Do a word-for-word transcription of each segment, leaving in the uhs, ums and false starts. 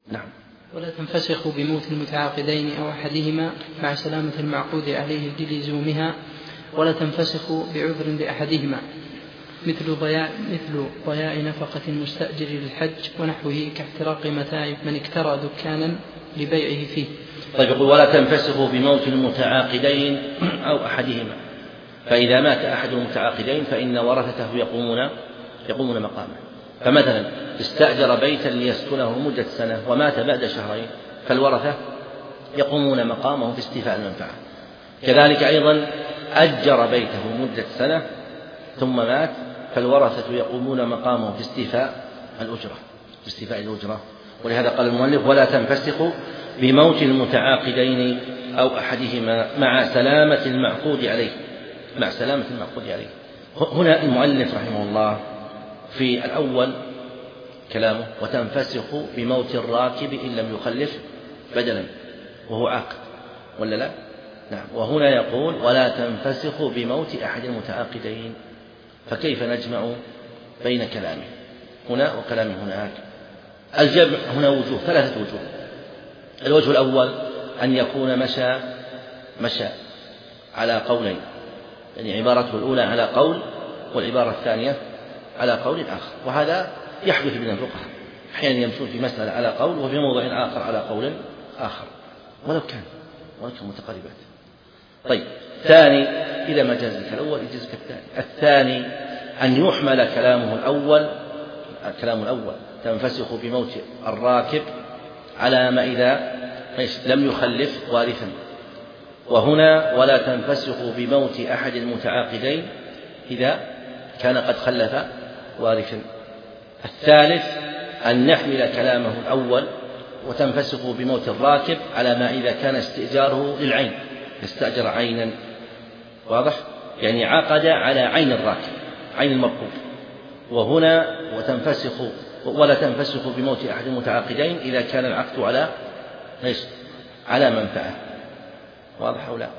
نعم. ولا تنفسخ بموت المتعاقدين أو أحدهما مع سلامة المعقود عليه للزومها، ولا تنفسخ بعذر لأحدهما مثل ضياع, مثل ضياع نفقة المستأجر للحج ونحوه كاحتراق متاع من اكترى دكانا لبيعه فيه. طيب يقول ولا تنفسخ بموت المتعاقدين أو أحدهما، فإذا مات أحد المتعاقدين فإن ورثته يقومون يقومون مقامه. فمثلا استأجر بيتا ليسكنه مدة سنة ومات بعد شهرين، فالورثة يقومون مقامه في استيفاء المنفعة. كذلك أيضا أجر بيته مدة سنة ثم مات، فالورثة يقومون مقامه في استيفاء الأجرة في استيفاء الأجرة. ولهذا قال المؤلف ولا تنفسخ بموت المتعاقدين أو أحدهما مع سلامة المعقود عليه مع سلامة المعقود عليه. هنا المؤلف رحمه الله في الأول كلامه وتنفسخ بموت الراكب إن لم يخلف بدلا وهو عاقد ولا لا؟ نعم. وهنا يقول ولا تنفسخ بموت أحد المتعاقدين، فكيف نجمع بين كلامه هنا وكلامه هناك؟ الجمع هنا وجوه ثلاثة وجوه. الوجه الأول أن يكون مشى مشى على قولين، يعني عبارته الأولى على قول والعبارة الثانية على قول آخر، وهذا يحدث بين الفقهاء أحيانا يمشون في مسألة على قول وفي موضع آخر على قول آخر ولو كان ولو كان متقاربات. طيب ثاني إذا ما جاز لك الأول يجوز الثاني. الثاني أن يحمل كلامه الأول الكلام الأول تنفسخ بموت الراكب على ما إذا لم يخلف وارثا، وهنا ولا تنفسخ بموت أحد المتعاقدين إذا كان قد خلف وارثا. الثالث أن نحمل كلامه الأول وتنفسخ بموت الراكب على ما إذا كان استئجاره للعين، استأجر عينا، واضح؟ يعني عقد على عين الراكب عين المركوب. وهنا وتنفسخ ولا تنفسخ بموت أحد المتعاقدين إذا كان العقد على ايش؟ على منفعة، واضح أو لا؟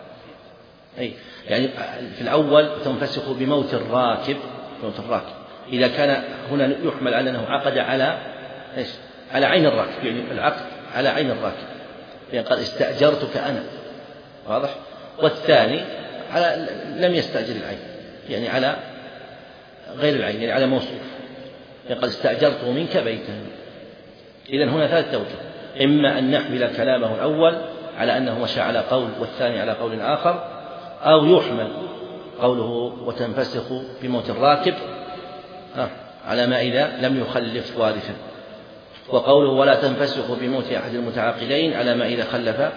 أي يعني في الأول تنفسخ بموت الراكب موت الراكب إذا كان هنا يحمل على أنه عقد على ايش؟ على عين الراكب، يعني العقد على عين الراكب، يعني قال استأجرتك أنا، واضح؟ والثاني على لم يستأجر العين، يعني على غير العين، يعني على موصوف، يعني قد استأجرت منك بيتا. إذن هنا ثلاثة أوجه، إما أن نحمل كلامه الأول على أنه مشى على قول والثاني على قول آخر، أو يحمل قوله وتنفسخ بموت الراكب على ما إذا لم يخلف وارثا، وقوله ولا تنفسخ بموت أحد المتعاقدين على ما إذا خلف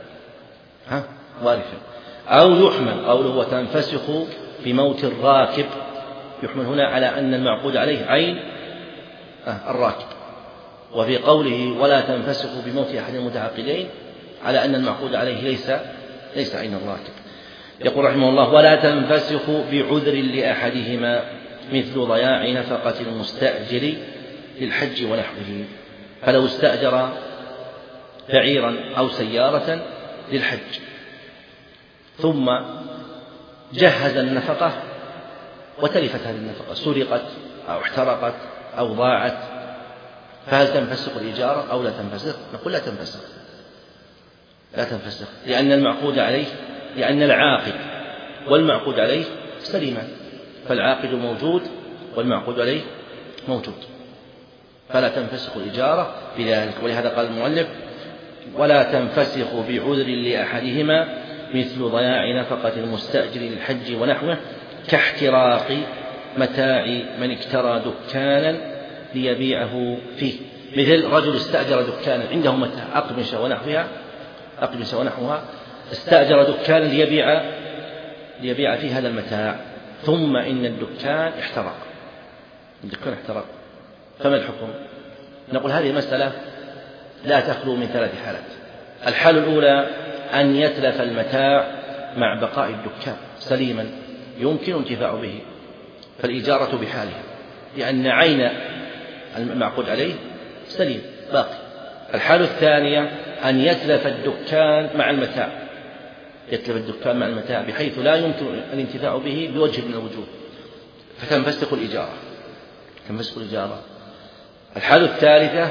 وارثا، أو يحمل قوله وتنفسخ بموت الراكب، يحمل هنا على أن المعقود عليه عين الراكب، وفي قوله ولا تنفسخ بموت أحد المتعاقدين على أن المعقود عليه ليس ليس عين الراكب. يقول رحمه الله ولا تنفسخ بعذر لأحدهما مثل ضياع نفقة المستأجر للحج ونحوه، فلو استأجر بعيرا أو سيارة للحج ثم جهز النفقة وتلفت هذه النفقة، سرقت أو احترقت أو ضاعت، فهل تنفسخ الإجارة أو لا تنفسخ؟ نقول لا تنفسخ لا تنفسخ لأن المعقود عليه لأن العاقد والمعقود عليه سليمان، فالعاقد موجود والمعقود عليه موجود، فلا تنفسخ الإجارة بذلك. ولهذا قال المؤلف ولا تنفسخ بعذر لأحدهما مثل ضياع نفقة المستأجر للحج ونحوه كاحتراق متاع من اكترى دكانا ليبيعه فيه، مثل رجل استأجر دكانا عنده متاع أقمشة ونحوها أقمشة ونحوها استأجر دكانا ليبيع ليبيع فيه هذا المتاع، ثم إن الدكان احترق الدكان احترق فما الحكم؟ نقول هذه المسألة لا تخلو من ثلاث حالات. الحالة الأولى أن يتلف المتاع مع بقاء الدكان سليما يمكن انتفاع به، فالإجارة بحالها لأن عين المعقود عليه سليم باقي. الحالة الثانية أن يتلف الدكان مع المتاع يتلف الدكان مع المتاع بحيث لا يمكن الانتفاع به بوجه من الوجوه، فتنفسخ الإجارة تنفسخ الإجارة. الحالة الثالثة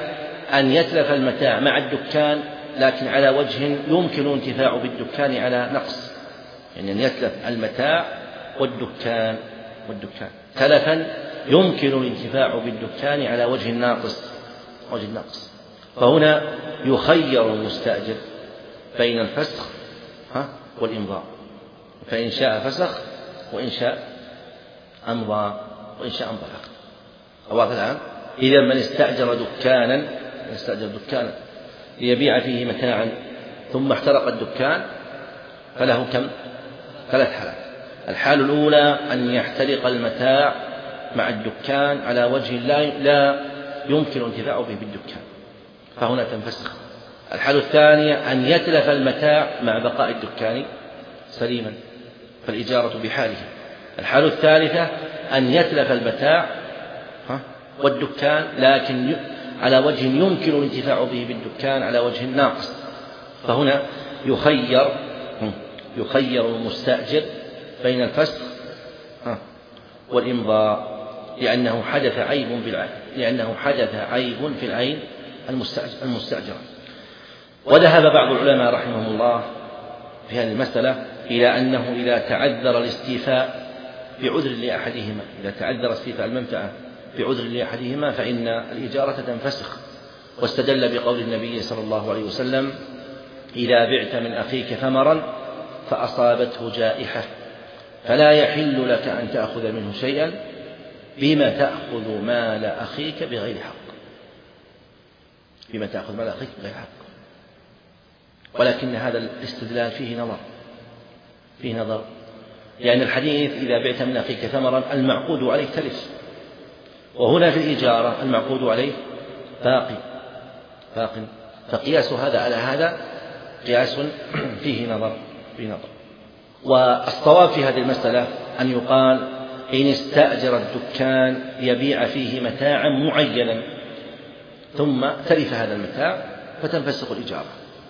أن يتلف المتاع مع الدكان لكن على وجه يمكن الانتفاع بالدكان على نقص، يعني أن يتلف المتاع والدكان والدكان تلفا يمكن الانتفاع بالدكان على وجه ناقص وجه ناقص. فهنا يخير المستأجر بين الفسخ والإمضاء، فإن شاء فسخ وإن شاء أمضى وإن شاء أمضى العقد. واضح الآن؟ إذا من استأجر دكانا استأجر دكانا ليبيع فيه متاعا ثم احترق الدكان فله كم؟ ثلاث حالات. الحالة الأولى أن يحترق المتاع مع الدكان على وجه لا لا يمكن انتفاعه به بالدكان، فهنا تنفسخ. الحالة الثانية أن يتلف المتاع مع بقاء الدكان سليما فالإجارة بحاله. الحالة الثالثة أن يتلف المتاع والدكان لكن على وجه يمكن الانتفاع به بالدكان على وجه ناقص، فهنا يخير يخير المستأجر بين الفسخ والإمضاء لأنه حدث عيب في العين لأنه حدث عيب في العين المستأجرة. وذهب بعض العلماء رحمهم الله في هذه المسألة إلى أنه إذا تعذر الاستيفاء بعذر لأحدهما إذا تعذر استيفاء المنفعة بعذر لأحدهما فإن الإجارة تنفسخ، واستدل بقول النبي صلى الله عليه وسلم: إذا بعت من أخيك ثمرا فأصابته جائحة فلا يحل لك أن تأخذ منه شيئا بما تأخذ مال أخيك بغير حق بما تأخذ مال أخيك بغير حق. ولكن هذا الاستدلال فيه نظر فيه نظر لأن الحديث إذا بعت من أخيك ثمرا المعقود عليه تلف، وهنا في الإجارة المعقود عليه باقي باق فقياس هذا على هذا قياس فيه نظر فيه نظر. والصواب في هذه المسألة أن يقال: إن استأجر الدكان يبيع فيه متاعا معينا ثم تلف هذا المتاع فتنفسخ الإجارة.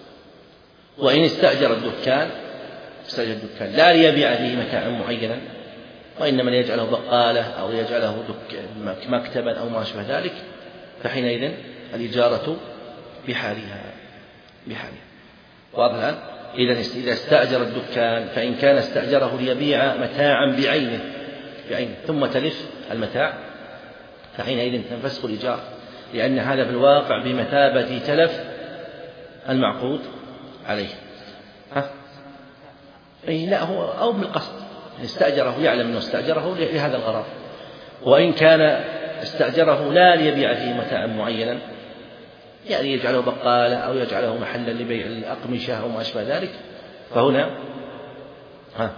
وإن استأجر الدكان استأجر الدكان لا ليبيع فيه متاعا معينا وإنما ليجعله بقالة أو يجعله مكتبا أو ما شابه ذلك فحينئذ الإجارة بحالها بحالها. واضح الآن؟ إذا استأجر الدكان فإن كان استأجره ليبيع متاعا بعينه بعينه ثم تلف المتاع فحينئذ تنفسخ الإجارة، لأن هذا في الواقع بمثابة تلف المعقود عليه. ها؟ أي لا هو أو بالقصد استأجره يعلم أنه استأجره لهذا الغرض. وإن كان استأجره لا ليبيع فيه متاعا معينا يعني يجعله بقالة أو يجعله محلا لبيع الأقمشة أو ما أشبه ذلك فهنا ها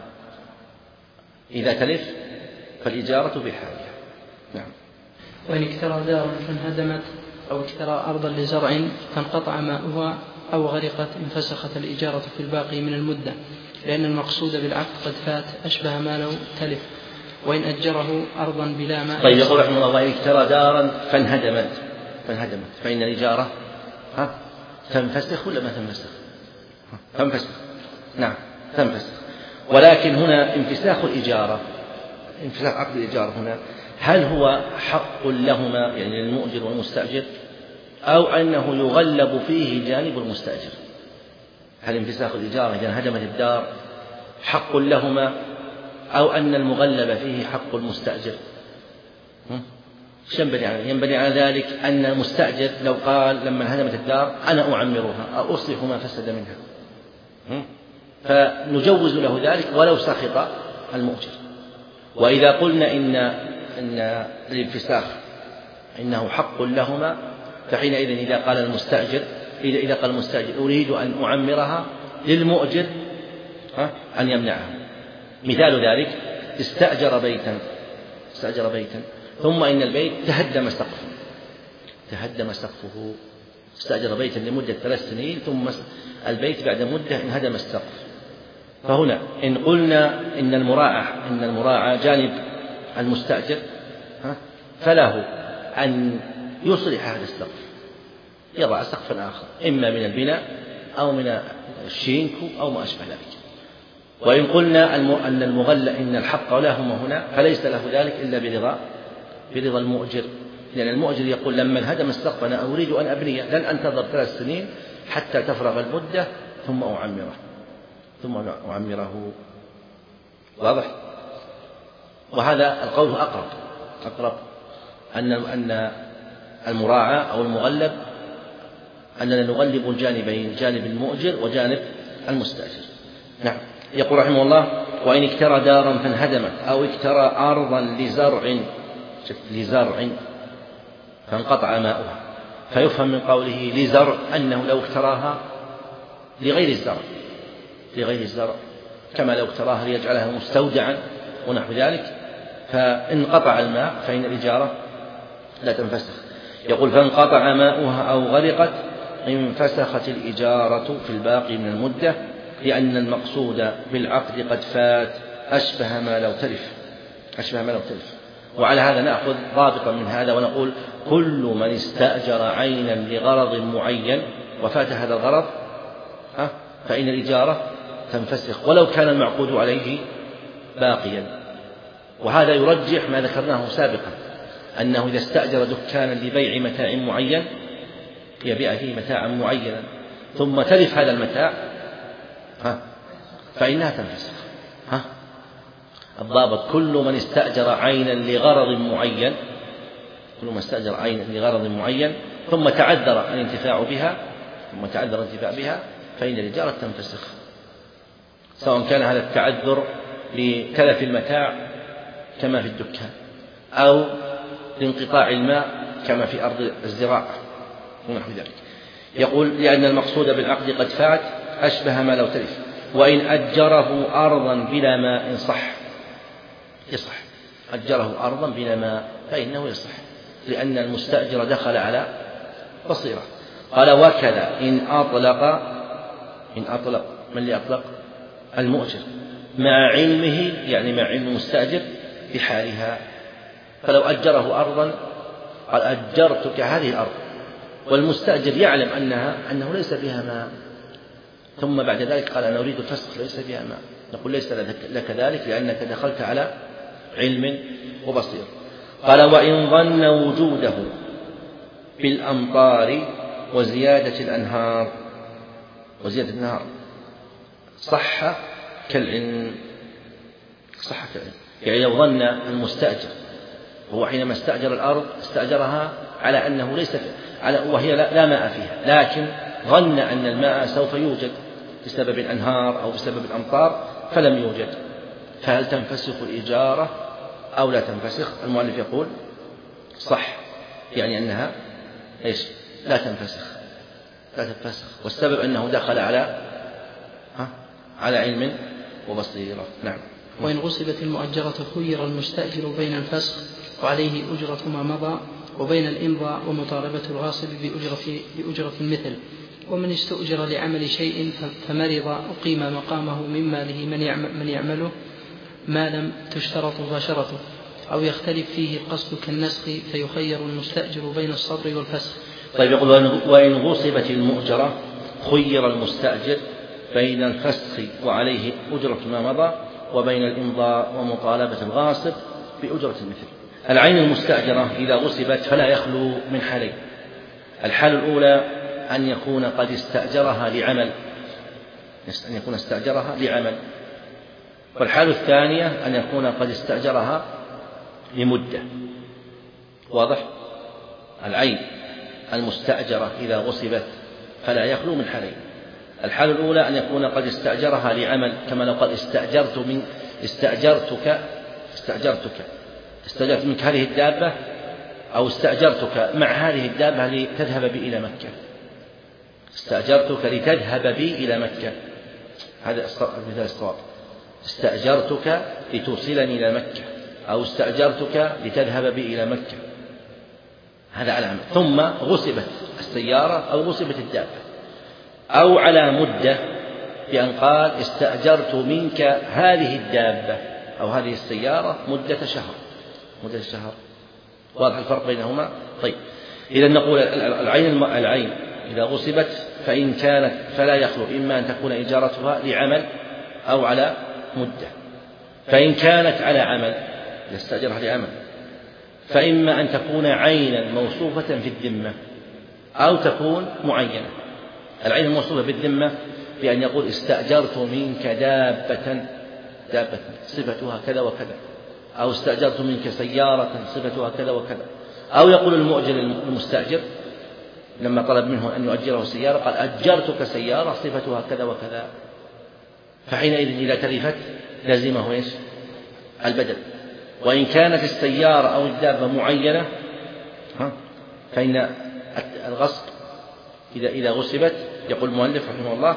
إذا تلف فالإجارة بحالها. نعم. وإن اكترى دارا فانهدمت أو اكترى أرضا لزرع فانقطع ماؤها أو غرقت انفسخت الإجارة في الباقي من المدة، لأن المقصود بالعقد قد فات أشبه ما لو تلف. وإن أجره أرضا بلا ماء. طيب يقول رحمه الله: وإن اكترى دارا فانهدمت فانهدمت فإن الإجارة ها تنفسخ ولا ما تنفسخ؟ تنفسخ. نعم تنفسخ. ولكن هنا انفساخ الإجارة انفساخ عقد الإجارة هنا هل هو حق لهما يعني للمؤجر والمستأجر أو أنه يغلب فيه جانب المستأجر؟ هل انفساخ الإجارة إذا انهدمت الدار حق لهما أو أن المغلب فيه حق المستأجر؟ ينبني على ينبني على ذلك أن المستأجر لو قال لما انهدمت الدار أنا أعمرها أو أصلح ما فسد منها فنجوز له ذلك ولو سخط المؤجر. وإذا قلنا إن إن الانفساخ إنه حق لهما فحينئذ إذا قال المستأجر إذا إذا قال المستأجر أريد أن أعمرها للمؤجر أن يمنعها. مثال ذلك استأجر بيتا استأجر بيتا ثم إن البيت تهدم سقفه تهدم سقفه استأجر بيتا لمدة ثلاث سنين ثم البيت بعد مدة انهدم السقف. فهنا إن قلنا إن المراعاة إن المراعاة جانب المستأجر فله أن يصلح هذا السقف يضع سقفا آخر إما من البناء أو من الشينكو أو ما أشبه ذلك. وإن قلنا أن المغلى إن الحق لهما هنا فليس له ذلك إلا برضا برضا المؤجر لأن المؤجر يقول لما انهدم السقف أنا أريد أن أبنيه، لن أنتظر ثلاث سنين حتى تفرغ المدة ثم أعمره ثم أعمره. واضح؟ وهذا القول أقرب أقرب أن أن المراعاة أو المغلب أننا نغلب الجانبين، جانب المؤجر وجانب المستأجر. نعم. يقول رحمه الله: وإن اكترى دارا فانهدمت أو اكترى أرضا لزرع لزرع فانقطع ماؤها، فيفهم من قوله لزرع أنه لو اكتراها لغير الزرع لغير الزرع كما لو اكتراها ليجعلها مستودعا ونحو ذلك، فانقطع الماء فإن الإجارة لا تنفسخ. يقول: فانقطع ماؤها أو غرقت انفسخت الإجارة في الباقي من المدة، لأن المقصود بالعقد قد فات أشبه ما لو تلف أشبه ما لو تلف. وعلى هذا نأخذ ضابطا من هذا ونقول: كل من استأجر عينا لغرض معين وفات هذا الغرض فإن الإجارة تنفسخ ولو كان المعقود عليه باقيا. وهذا يرجح ما ذكرناه سابقا، أنه إذا استأجر دكانا لبيع متاع معين يبيع فيه متاعا معينا ثم تلف هذا المتاع فإنها تنفسخ. الضابط: كل من استأجر عينا لغرض معين كل من استأجر عينا لغرض معين ثم تعذر الانتفاع بها ثم تعذر الانتفاع بها فإن الإجارة تنفسخ، سواء كان هذا التعذر لتلف المتاع كما في الدكان أو لانقطاع الماء كما في أرض الزراعة ونحو ذلك. يقول: لأن المقصود بالعقد قد فات أشبه ما لو تلف. وإن أجره أرضا بلا ماء صح يصح أجره أرضا بلا ماء فإنه يصح، لأن المستأجر دخل على بصيرة. قال: وكذا إن أطلق إن أطلق من اللي أطلق؟ المؤجر، مع علمه يعني مع علم المستأجر بحالها. فلو أجره أرضا قال: أجرتك هذه الأرض، والمستأجر يعلم أنها أنه ليس فيها ماء، ثم بعد ذلك قال: أنا أريد الفسخ ليس فيها ماء، نقول: ليس لك ذلك لأنك دخلت على علم وبصير. قال: وإن ظن وجوده بالأمطار وزيادة الأنهار وزيادة الأنهار صح كالعلم صح كالعلم يعني لو ظن المستأجر هو حينما استأجر الأرض استأجرها على أنه ليس على وهي لا ماء فيها، لكن ظن أن الماء سوف يوجد بسبب الأنهار أو بسبب الأمطار فلم يوجد، فهل تنفسخ الإجارة أو لا تنفسخ؟ المؤلف يقول: صح، يعني أنها إيش؟ لا تنفسخ لا تنفسخ والسبب أنه دخل على ها على علم وبصيرة. نعم. وإن غصبت المؤجرة خير المستأجر بين الفسخ وعليه أجرة ما مضى وبين الإمضاء ومطالبة الغاصب بأجرة, بأجرة المثل. ومن استؤجر لعمل شيء فمرض أقيم مقامه من ماله من, يعمل من يعمله ما لم تشترط مباشرته أو يختلف فيه القصد كالنسخ فيخير المستأجر بين الصبر والفسخ. طيب، يقول: وإن غصبت المؤجرة خير المستأجر بين الفسخ وعليه أجرة ما مضى وبين الإمضاء ومطالبة الغاصب بأجرة المثل. العين المستأجرة إذا غصبت فلا يخلو من حالين: الحالة الأولى أن يكون قد استأجرها لعمل أن يكون استأجرها لعمل والحالة الثانية أن يكون قد استأجرها لمدة. واضح؟ العين المستأجرة إذا غصبت فلا يخلو من حالين: الحالة الأولى أن يكون قد استأجرها لعمل كما لو قال: استأجرت من استأجرتك استأجرتك استأجرت منك هذه الدابة أو استأجرتك مع هذه الدابة لتذهب بي إلى مكة استأجرتك لتذهب بي إلى مكة هذا مثال الصواب. استأجرتك لتوصلني إلى مكة أو استأجرتك لتذهب بي إلى مكة، هذا على عمل. ثم غصبت السيارة أو غصبت الدابة، أو على مدة بأن قال: استأجرت منك هذه الدابة أو هذه السيارة مدة شهر مدة شهر. واضح الفرق بينهما؟ طيب، إذا نقول العين العين إذا غصبت فإن كانت فلا يخلو إما أن تكون إجارتها لعمل أو على مدة. فإن كانت على عمل، استأجرها لعمل، فإما أن تكون عينا موصوفة في الذمة أو تكون معينة. العين الموصوفة بالذمة بأن يقول استأجرت منك دابة دابة صفتها كذا وكذا، أو استأجرت منك سيارة صفتها كذا وكذا، أو يقول المؤجر المستأجر لما طلب منه أن يؤجره سيارة قال أجرتك سيارة صفتها كذا وكذا، فحينئذ إذا تلفت لازمه إيش؟ البدل. وإن كانت السيارة أو الدابة معينة فإن الغصب إذا إذا غصبت يقول المؤلف رحمه الله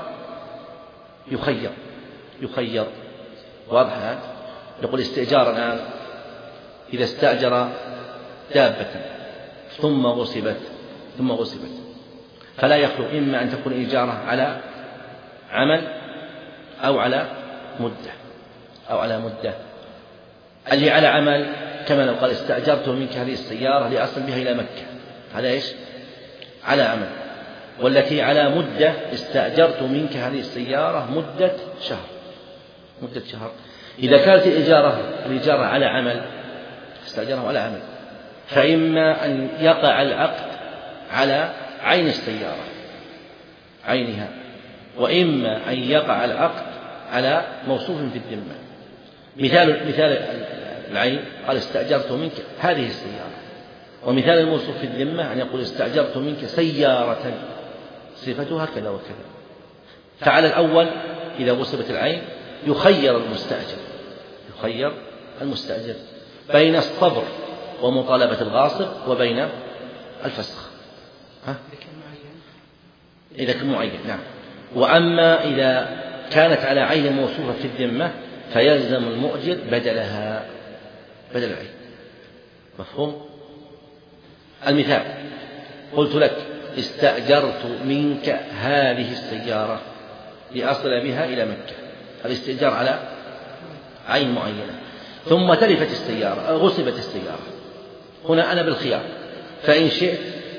يخير يخير واضح هذا؟ يقول استئجار الآن إذا استأجر دابة ثم غصبت ثم غصبت فلا يخلو إما أن تكون إيجارة على عمل أو على مدة أو على مدة. اللي على عمل كما لو قال استأجرت منك هذه السيارة لأصل بها إلى مكة، هذا إيش؟ على عمل. والتي على مدة استأجرت منك هذه السيارة مدة شهر مدة شهر. إذا كانت الإجارة الإجارة على عمل استأجره على عمل فإما أن يقع العقد على عين السيارة عينها، وإما أن يقع العقد على موصوف في الذمة. مثال مثال العين قال استأجرت منك هذه السيارة، ومثال الموصوف في الذمة أن يقول استأجرت منك سيارة صفتها كذا وكذا. فعلى الأول إذا غصبت العين يخير المستأجر يخير المستأجر بين الصبر ومطالبة الغاصب وبين الفسخ ها؟ إذا كان معين نعم. وأما إذا كانت على عين موصوفة في الذمة فيلزم المؤجر بدلها بدل العين. مفهوم؟ المثال قلت لك استأجرت منك هذه السيارة لأصل بها إلى مكة، الاستئجار على عين معينة، ثم تلفت السيارة غصبت السيارة. هنا أنا بالخيار، فإن شئت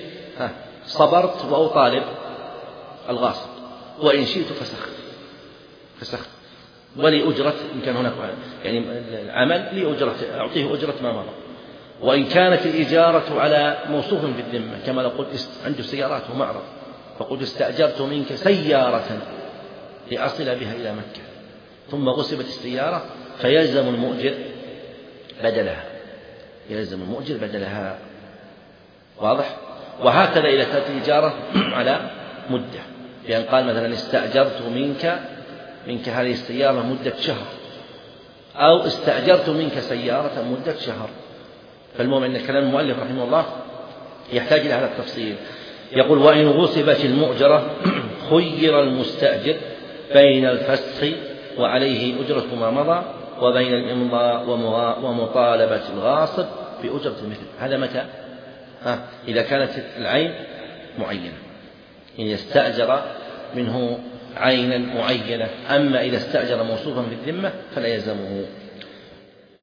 صبرت وأطالب الغاصب، وإن شئت فسخت فسخت ولي أجرة إن كان هناك يعني العمل لي أجرة أعطيه أجرة ما مضى. وإن كانت الإجارة على موصوف في الذمة كما لو قلت عنده سيارات ومعرض فقلت استأجرت منك سيارة لأصل بها إلى مكة ثم غصبت السيارة فيلزم المؤجر بدلها يلزم المؤجر بدلها. واضح؟ وهكذا إذا كانت الإجارة على مدة، لأن قال مثلا استأجرت منك منك هذه السيارة مدة شهر، أو استأجرت منك سيارة مدة شهر. فالمهم أن كلام المؤلف رحمه الله يحتاج إلى هذا التفصيل. يقول وإن غصبت المؤجرة خير المستأجر بين الفسخ وعليه أجرة ما مضى وبين الإمضاء ومطالبة الغاصب بأجرة المثل. هذا متى؟ ها إذا كانت العين معينة، إن يستأجر منه عينا معينة. أما إذا استأجر موصوفا في الذمة فلا يلزمه